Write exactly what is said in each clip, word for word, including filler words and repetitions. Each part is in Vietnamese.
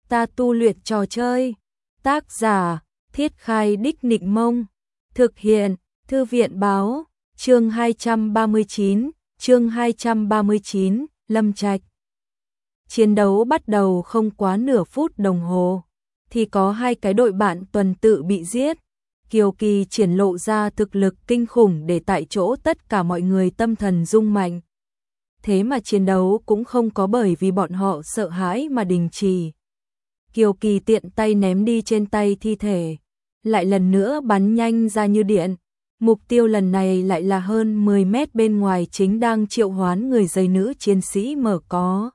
ta tu luyện trò chơi. Tác giả, Thiết Khai Đích Nịnh Mông. Thực hiện, Thư viện Báo. Chương hai trăm ba mươi chín, chương hai trăm ba mươi chín, Lâm Trạch. Chiến đấu bắt đầu không quá nửa phút đồng hồ, thì có hai cái đội bạn tuần tự bị giết. Kiều Kỳ triển lộ ra thực lực kinh khủng để tại chỗ tất cả mọi người tâm thần rung mạnh. Thế mà chiến đấu cũng không có bởi vì bọn họ sợ hãi mà đình chỉ. Kiều Kỳ tiện tay ném đi trên tay thi thể, lại lần nữa bắn nhanh ra như điện. Mục tiêu lần này lại là hơn mười mét bên ngoài, chính đang triệu hoán người dây nữ chiến sĩ mở có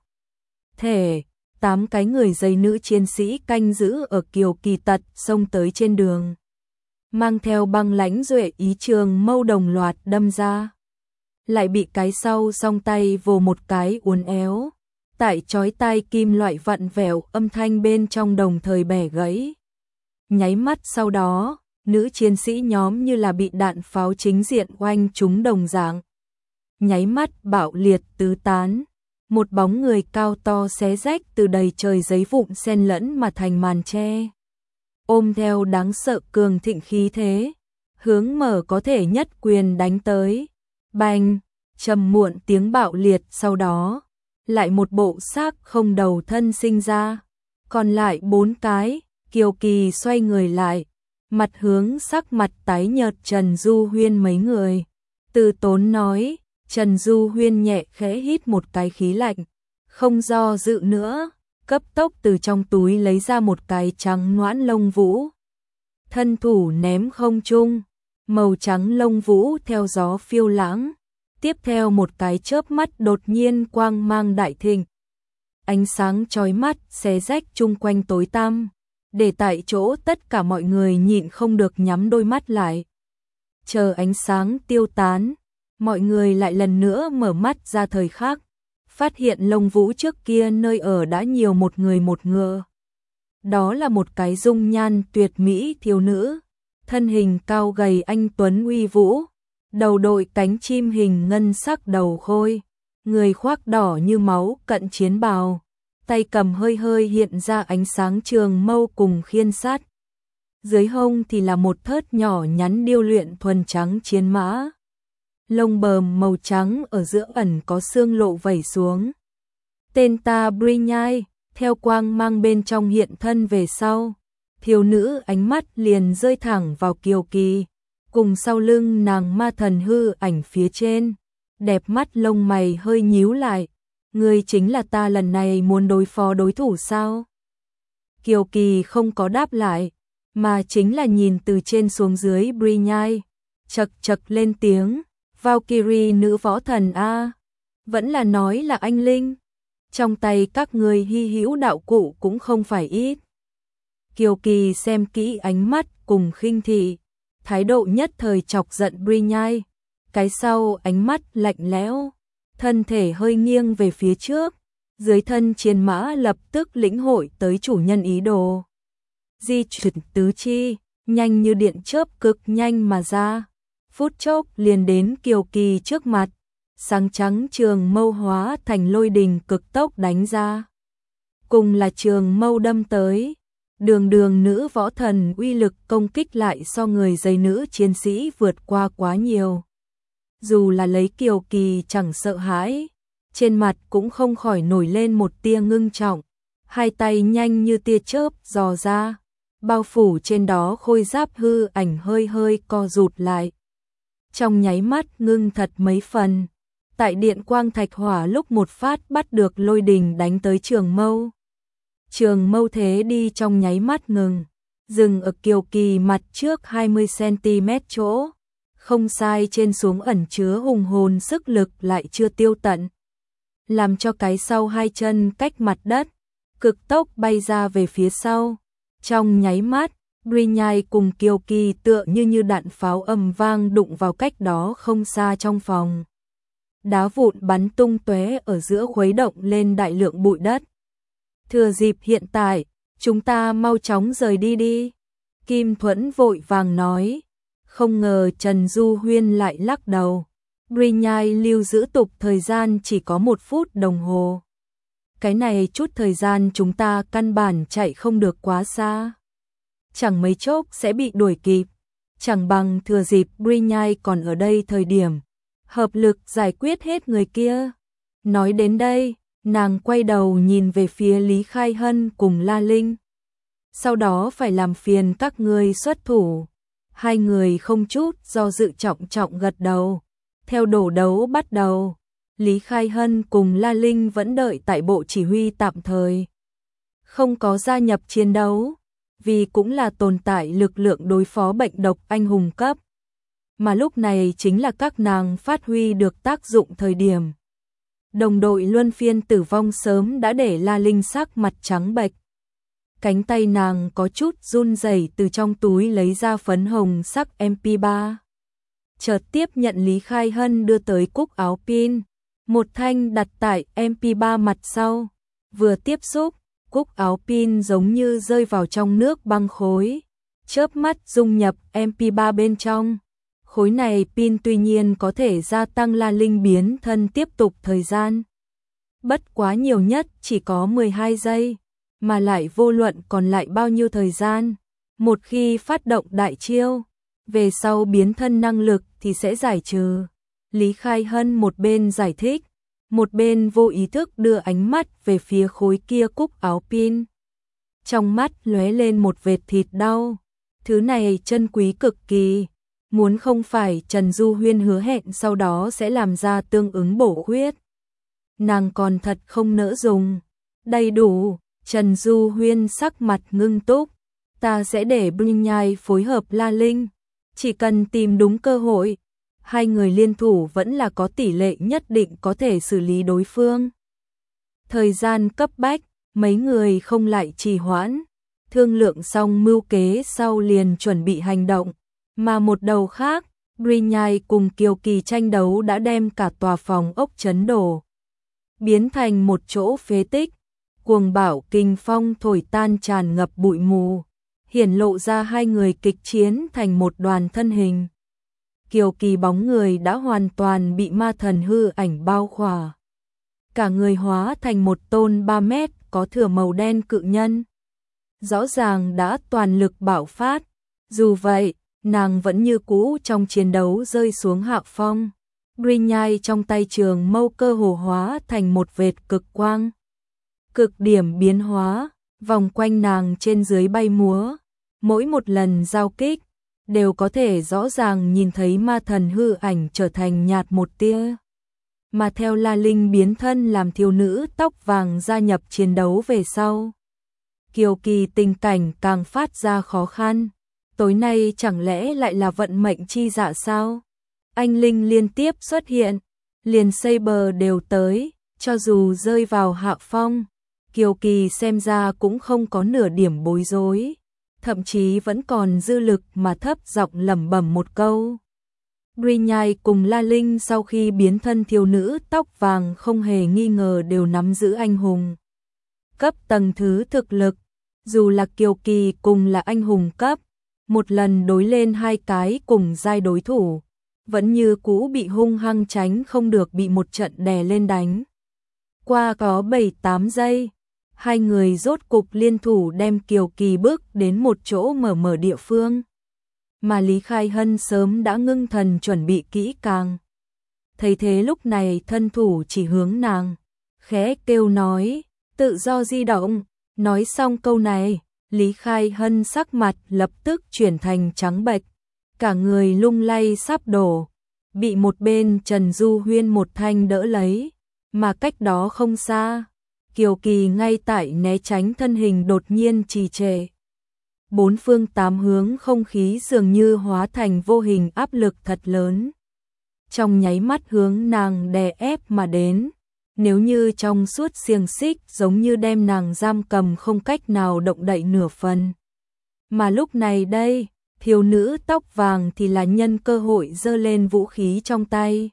thể. Tám cái người dây nữ chiến sĩ canh giữ ở Kiều Kỳ tật xông tới trên đường, mang theo băng lãnh duệ ý, trường mâu đồng loạt đâm ra. Lại bị cái sau song tay vồ một cái uốn éo, tại chói tai kim loại vặn vẹo, âm thanh bên trong đồng thời bẻ gãy. Nháy mắt sau đó, nữ chiến sĩ nhóm như là bị đạn pháo chính diện oanh trúng đồng dạng. Nháy mắt bạo liệt tứ tán, một bóng người cao to xé rách từ đầy trời giấy vụn xen lẫn mà thành màn che. Ôm theo đáng sợ cường thịnh khí thế, hướng mở có thể nhất quyền đánh tới. Bành, trầm muộn tiếng bạo liệt, sau đó lại một bộ xác không đầu thân sinh ra, còn lại bốn cái. Kiều Kỳ xoay người lại, mặt hướng sắc mặt tái nhợt Trần Du Huyên mấy người, từ tốn nói. Trần Du Huyên nhẹ khẽ hít một cái khí lạnh, không do dự nữa, cấp tốc từ trong túi lấy ra một cái trắng noãn lông vũ, thân thủ ném không trung, màu trắng lông vũ theo gió phiêu lãng. Tiếp theo một cái chớp mắt đột nhiên quang mang đại thịnh, ánh sáng chói mắt xé rách chung quanh tối tăm, để tại chỗ tất cả mọi người nhịn không được nhắm đôi mắt lại. Chờ ánh sáng tiêu tán, mọi người lại lần nữa mở mắt ra thời khắc, phát hiện lông vũ trước kia nơi ở đã nhiều một người một ngựa. Đó là một cái dung nhan tuyệt mỹ thiếu nữ, thân hình cao gầy anh tuấn uy vũ, đầu đội cánh chim hình ngân sắc đầu khôi, người khoác đỏ như máu cận chiến bào, tay cầm hơi hơi hiện ra ánh sáng trường mâu cùng khiên sắt. Dưới hông thì là một thớt nhỏ nhắn điêu luyện thuần trắng chiến mã. Lông bờm màu trắng ở giữa ẩn có xương lộ vẩy xuống. Tên ta Brinyai, theo quang mang bên trong hiện thân về sau. Thiếu nữ ánh mắt liền rơi thẳng vào Kiều Kỳ, cùng sau lưng nàng ma thần hư ảnh phía trên. Đẹp mắt lông mày hơi nhíu lại. Ngươi chính là ta lần này muốn đối phó đối thủ sao? Kiều Kỳ không có đáp lại, mà chính là nhìn từ trên xuống dưới Brinyai, chật chật lên tiếng. Valkyrie nữ võ thần a, vẫn là nói là anh linh. Trong tay các người hy hữu đạo cụ cũng không phải ít. Kiều Kỳ xem kỹ ánh mắt cùng khinh thị, thái độ nhất thời chọc giận Brinyai. Cái sau ánh mắt lạnh lẽo, thân thể hơi nghiêng về phía trước, dưới thân chiến mã lập tức lĩnh hội tới chủ nhân ý đồ. Di chuyển tứ chi, nhanh như điện chớp, cực nhanh mà ra. Phút chốc liền đến Kiều Kỳ trước mặt, sáng trắng trường mâu hóa thành lôi đình cực tốc đánh ra. Cùng là trường mâu đâm tới, đường đường nữ võ thần uy lực công kích lại so người dây nữ chiến sĩ vượt qua quá nhiều. Dù là lấy Kiều Kỳ chẳng sợ hãi, trên mặt cũng không khỏi nổi lên một tia ngưng trọng, hai tay nhanh như tia chớp dò ra, bao phủ trên đó khôi giáp hư ảnh hơi hơi co rụt lại. Trong nháy mắt ngưng thật mấy phần, tại điện quang thạch hỏa lúc một phát bắt được lôi đình đánh tới trường mâu. Trường mâu thế đi trong nháy mắt ngừng, dừng ở Kiều Kỳ mặt trước hai mươi xăng-ti-mét chỗ. Không sai, trên xuống ẩn chứa hùng hồn sức lực lại chưa tiêu tận, làm cho cái sau hai chân cách mặt đất, cực tốc bay ra về phía sau. Trong nháy mắt, Brinyai cùng Kiều Kỳ tựa như như đạn pháo ầm vang đụng vào cách đó không xa trong phòng. Đá vụn bắn tung tóe ở giữa, khuấy động lên đại lượng bụi đất. Thừa dịp hiện tại, chúng ta mau chóng rời đi đi. Kim Thuẫn vội vàng nói. Không ngờ Trần Du Huyên lại lắc đầu. Brinyai lưu giữ tục thời gian chỉ có một phút đồng hồ. cái này chút thời gian chúng ta căn bản chạy không được quá xa. Chẳng mấy chốc sẽ bị đuổi kịp, chẳng bằng thừa dịp Brigny còn ở đây thời điểm, hợp lực giải quyết hết người kia. Nói đến đây, nàng quay đầu nhìn về phía Lý Khai Hân cùng La Linh. Sau đó phải làm phiền các ngươi xuất thủ. Hai người không chút do dự trọng trọng gật đầu. Theo đổ đấu bắt đầu, Lý Khai Hân cùng La Linh vẫn đợi tại bộ chỉ huy tạm thời, không có gia nhập chiến đấu, vì cũng là tồn tại lực lượng đối phó bệnh độc anh hùng cấp. Mà lúc này chính là các nàng phát huy được tác dụng thời điểm. Đồng đội luân phiên tử vong sớm đã để La Linh sắc mặt trắng bệch. Cánh tay nàng có chút run rẩy, từ trong túi lấy ra phấn hồng sắc em pê ba. Chợt tiếp nhận Lý Khai Hân đưa tới cúc áo pin, một thanh đặt tại em pê ba mặt sau. Vừa tiếp xúc, cúc áo pin giống như rơi vào trong nước băng khối, chớp mắt dung nhập em pê ba bên trong. Khối này pin tuy nhiên có thể gia tăng La Linh biến thân tiếp tục thời gian, bất quá nhiều nhất chỉ có mười hai giây, mà lại vô luận còn lại bao nhiêu thời gian, một khi phát động đại chiêu, về sau biến thân năng lực thì sẽ giải trừ. Lý Khai Hân một bên giải thích, một bên vô ý thức đưa ánh mắt về phía khối kia cúc áo pin. Trong mắt lóe lên một vệt thịt đau, thứ này chân quý cực kỳ. Muốn không phải Trần Du Huyên hứa hẹn sau đó sẽ làm ra tương ứng bổ khuyết, nàng còn thật không nỡ dùng. Đầy đủ, Trần Du Huyên sắc mặt ngưng túc, ta sẽ để Brigny phối hợp La Linh, chỉ cần tìm đúng cơ hội, hai người liên thủ vẫn là có tỷ lệ nhất định có thể xử lý đối phương. Thời gian cấp bách, mấy người không lại trì hoãn, thương lượng xong mưu kế sau liền chuẩn bị hành động. Mà một đầu khác, Brigny cùng Kiều Kỳ tranh đấu đã đem cả tòa phòng ốc chấn đổ, biến thành một chỗ phế tích. Cuồng bạo kinh phong thổi tan tràn ngập bụi mù, hiển lộ ra hai người kịch chiến thành một đoàn thân hình. Kiều Kỳ bóng người đã hoàn toàn bị ma thần hư ảnh bao khỏa, cả người hóa thành một tôn ba mét có thửa màu đen cự nhân, rõ ràng đã toàn lực bạo phát. Dù vậy, nàng vẫn như cũ trong chiến đấu rơi xuống hạ phong. Brigny trong tay trường mâu cơ hồ hóa thành một vệt cực quang, cực điểm biến hóa, vòng quanh nàng trên dưới bay múa. Mỗi một lần giao kích, đều có thể rõ ràng nhìn thấy ma thần hư ảnh trở thành nhạt một tia. Mà theo La Linh biến thân làm thiếu nữ tóc vàng gia nhập chiến đấu về sau, Kiều Kỳ tình cảnh càng phát ra khó khăn. Tối nay chẳng lẽ lại là vận mệnh chi dạ sao? Anh linh liên tiếp xuất hiện, liền Saber đều tới, cho dù rơi vào hạ phong, Kiều Kỳ xem ra cũng không có nửa điểm bối rối, thậm chí vẫn còn dư lực mà thấp giọng lẩm bẩm một câu. Brigny cùng La Linh sau khi biến thân thiếu nữ tóc vàng không hề nghi ngờ đều nắm giữ anh hùng cấp tầng thứ thực lực, dù là Kiều Kỳ cùng là anh hùng cấp, một lần đối lên hai cái cùng giai đối thủ, vẫn như cũ bị hung hăng tránh không được bị một trận đè lên đánh. Qua có bảy tám giây, hai người rốt cục liên thủ đem Kiều Kỳ bước đến một chỗ mở mở địa phương. Mà Lý Khai Hân sớm đã ngưng thần chuẩn bị kỹ càng. Thấy thế lúc này thân thủ chỉ hướng nàng, khẽ kêu nói, tự do di động. Nói xong câu này, Lý Khai Hân sắc mặt lập tức chuyển thành trắng bệch, cả người lung lay sắp đổ, bị một bên Trần Du Huyên một thanh đỡ lấy, mà cách đó không xa, Kiều Kỳ ngay tại né tránh thân hình đột nhiên trì trệ. Bốn phương tám hướng không khí dường như hóa thành vô hình áp lực thật lớn, trong nháy mắt hướng nàng đè ép mà đến. Nếu như trong suốt xiềng xích giống như đem nàng giam cầm không cách nào động đậy nửa phần. Mà lúc này đây, thiếu nữ tóc vàng thì là nhân cơ hội giơ lên vũ khí trong tay.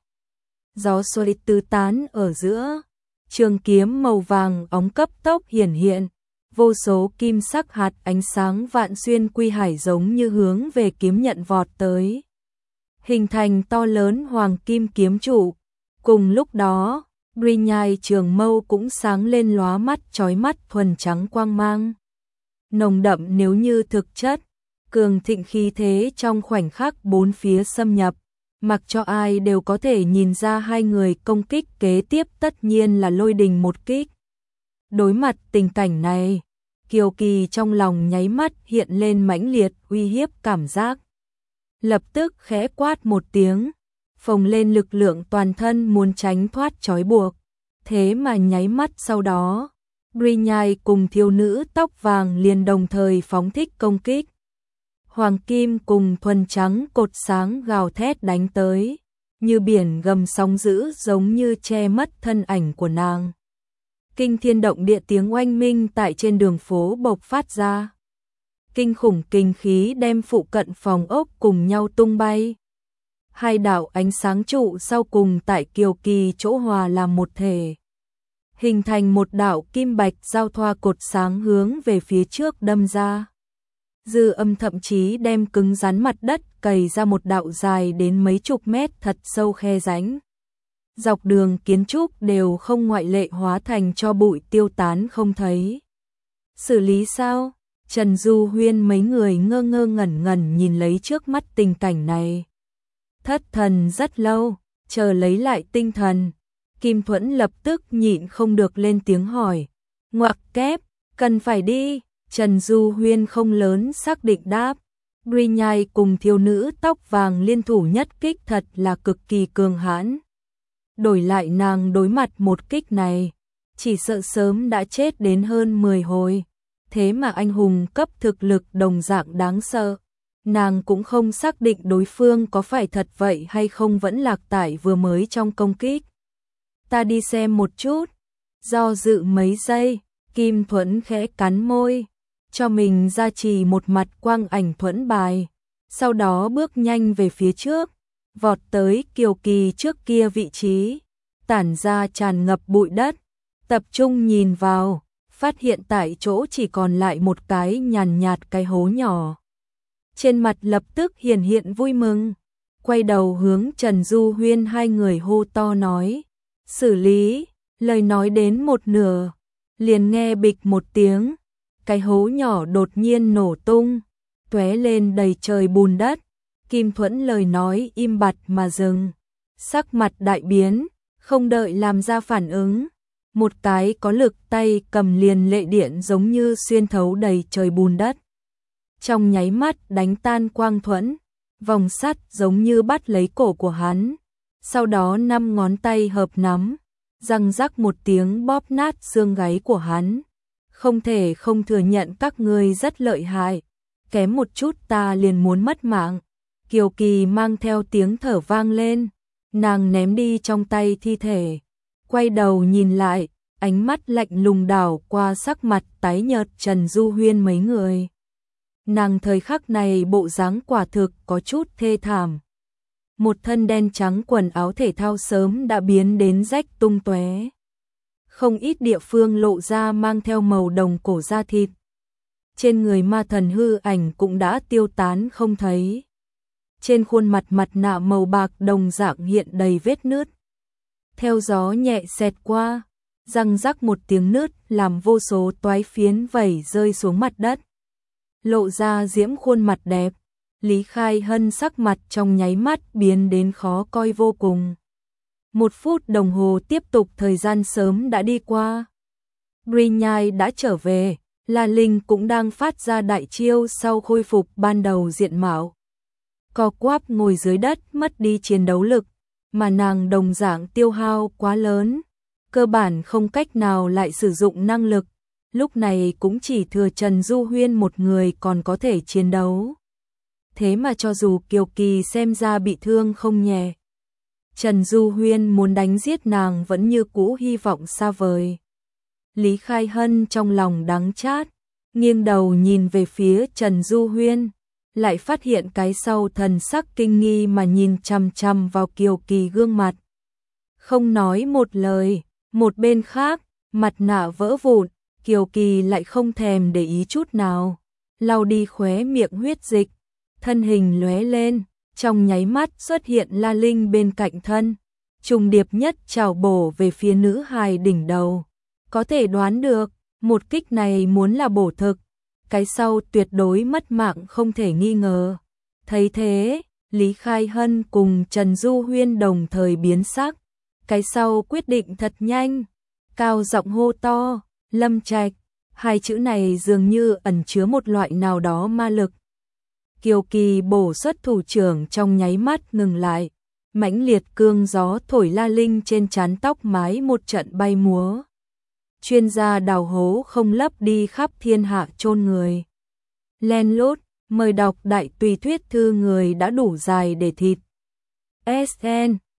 Gió xoay tứ tán ở giữa, trường kiếm màu vàng óng cấp tốc hiển hiện, vô số kim sắc hạt ánh sáng vạn xuyên quy hải giống như hướng về kiếm nhận vọt tới, hình thành to lớn hoàng kim kiếm trụ. Cùng lúc đó, Ri nhai trường mâu cũng sáng lên lóa mắt chói mắt thuần trắng quang mang. Nồng đậm nếu như thực chất, cường thịnh khí thế trong khoảnh khắc bốn phía xâm nhập, mặc cho ai đều có thể nhìn ra hai người công kích kế tiếp tất nhiên là lôi đình một kích. Đối mặt tình cảnh này, Kiều Kỳ trong lòng nháy mắt hiện lên mãnh liệt uy hiếp cảm giác. Lập tức khẽ quát một tiếng, phồng lên lực lượng toàn thân muốn tránh thoát trói buộc. Thế mà nháy mắt sau đó, Ri nhai cùng thiếu nữ tóc vàng liền đồng thời phóng thích công kích. Hoàng kim cùng thuần trắng cột sáng gào thét đánh tới, như biển gầm sóng dữ giống như che mất thân ảnh của nàng. Kinh thiên động địa tiếng oanh minh tại trên đường phố bộc phát ra. Kinh khủng kinh khí đem phụ cận phòng ốc cùng nhau tung bay. Hai đạo ánh sáng trụ sau cùng tại Kiều Kỳ chỗ hòa làm một thể, hình thành một đạo kim bạch giao thoa cột sáng hướng về phía trước đâm ra. Dư âm thậm chí đem cứng rắn mặt đất cày ra một đạo dài đến mấy chục mét thật sâu khe rãnh. Dọc đường kiến trúc đều không ngoại lệ hóa thành cho bụi tiêu tán không thấy. Xử lý sao? Trần Du Huyên mấy người ngơ ngơ ngẩn ngẩn nhìn lấy trước mắt tình cảnh này. Thất thần rất lâu, chờ lấy lại tinh thần. Kim Thuẫn lập tức nhịn không được lên tiếng hỏi. Ngoặc kép, cần phải đi. Trần Du Huyên không lớn xác định đáp. Ri nhai cùng thiếu nữ tóc vàng liên thủ nhất kích thật là cực kỳ cường hãn. Đổi lại nàng đối mặt một kích này, chỉ sợ sớm đã chết đến hơn mười hồi. Thế mà anh hùng cấp thực lực đồng dạng đáng sợ. Nàng cũng không xác định đối phương có phải thật vậy hay không, vẫn lạc tại vừa mới trong công kích. Ta đi xem một chút. Do dự mấy giây, Kim Thuẫn khẽ cắn môi, cho mình gia trì một mặt quang ảnh thuẫn bài. Sau đó bước nhanh về phía trước, vọt tới Kiều Kỳ trước kia vị trí, tản ra tràn ngập bụi đất. Tập trung nhìn vào, phát hiện tại chỗ chỉ còn lại một cái nhàn nhạt cái hố nhỏ. Trên mặt lập tức hiển hiện vui mừng, quay đầu hướng Trần Du Huyên hai người hô to nói. Xử lý, lời nói đến một nửa, liền nghe bịch một tiếng, cái hố nhỏ đột nhiên nổ tung, tóe lên đầy trời bùn đất. Kim Thuẫn lời nói im bặt mà dừng, sắc mặt đại biến, không đợi làm ra phản ứng. Một cái có lực tay cầm liền lệ điện giống như xuyên thấu đầy trời bùn đất. Trong nháy mắt đánh tan Quang Thuẫn, vòng sắt giống như bắt lấy cổ của hắn. Sau đó năm ngón tay hợp nắm, răng rắc một tiếng bóp nát xương gáy của hắn. Không thể không thừa nhận các ngươi rất lợi hại, kém một chút ta liền muốn mất mạng. Kiều Kỳ mang theo tiếng thở vang lên, nàng ném đi trong tay thi thể, quay đầu nhìn lại, ánh mắt lạnh lùng đảo qua sắc mặt tái nhợt Trần Du Huyên mấy người. Nàng thời khắc này bộ dáng quả thực có chút thê thảm. Một thân đen trắng quần áo thể thao sớm đã biến đến rách tung tóe. Không ít địa phương lộ ra mang theo màu đồng cổ da thịt. Trên người ma thần hư ảnh cũng đã tiêu tán không thấy. Trên khuôn mặt mặt nạ màu bạc đồng dạng hiện đầy vết nứt. Theo gió nhẹ xẹt qua, răng rắc một tiếng nứt làm vô số toái phiến vẩy rơi xuống mặt đất. Lộ ra diễm khuôn mặt đẹp, Lý Khai Hân sắc mặt trong nháy mắt biến đến khó coi vô cùng. Một phút đồng hồ tiếp tục thời gian sớm đã đi qua. Ri nhai đã trở về, La Linh cũng đang phát ra đại chiêu sau khôi phục ban đầu diện mạo. Co quắp ngồi dưới đất mất đi chiến đấu lực, mà nàng đồng dạng tiêu hao quá lớn, cơ bản không cách nào lại sử dụng năng lực. Lúc này cũng chỉ thừa Trần Du Huyên một người còn có thể chiến đấu. Thế mà cho dù Kiều Kỳ xem ra bị thương không nhẹ, Trần Du Huyên muốn đánh giết nàng vẫn như cũ hy vọng xa vời. Lý Khai Hân trong lòng đắng chát, nghiêng đầu nhìn về phía Trần Du Huyên, lại phát hiện cái sau thần sắc kinh nghi mà nhìn chằm chằm vào Kiều Kỳ gương mặt. Không nói một lời, một bên khác, mặt nạ vỡ vụn, Kiều Kỳ lại không thèm để ý chút nào, lau đi khóe miệng huyết dịch, thân hình lóe lên, trong nháy mắt xuất hiện La Linh bên cạnh thân, trùng điệp nhất chảo bổ về phía nữ hài đỉnh đầu. Có thể đoán được, một kích này muốn là bổ thực, cái sau tuyệt đối mất mạng không thể nghi ngờ. Thấy thế, Lý Khai Hân cùng Trần Du Huyên đồng thời biến sắc, cái sau quyết định thật nhanh, cao giọng hô to, Lâm Trạch, hai chữ này dường như ẩn chứa một loại nào đó ma lực. Kiều Kỳ bổ xuất thủ trưởng trong nháy mắt ngừng lại, mãnh liệt cương gió thổi la linh trên trán tóc mái một trận bay múa. Chuyên gia đào hố không lấp đi khắp thiên hạ chôn người. Len lút, mời đọc đại tùy thuyết thư người đã đủ dài để thịt. ét en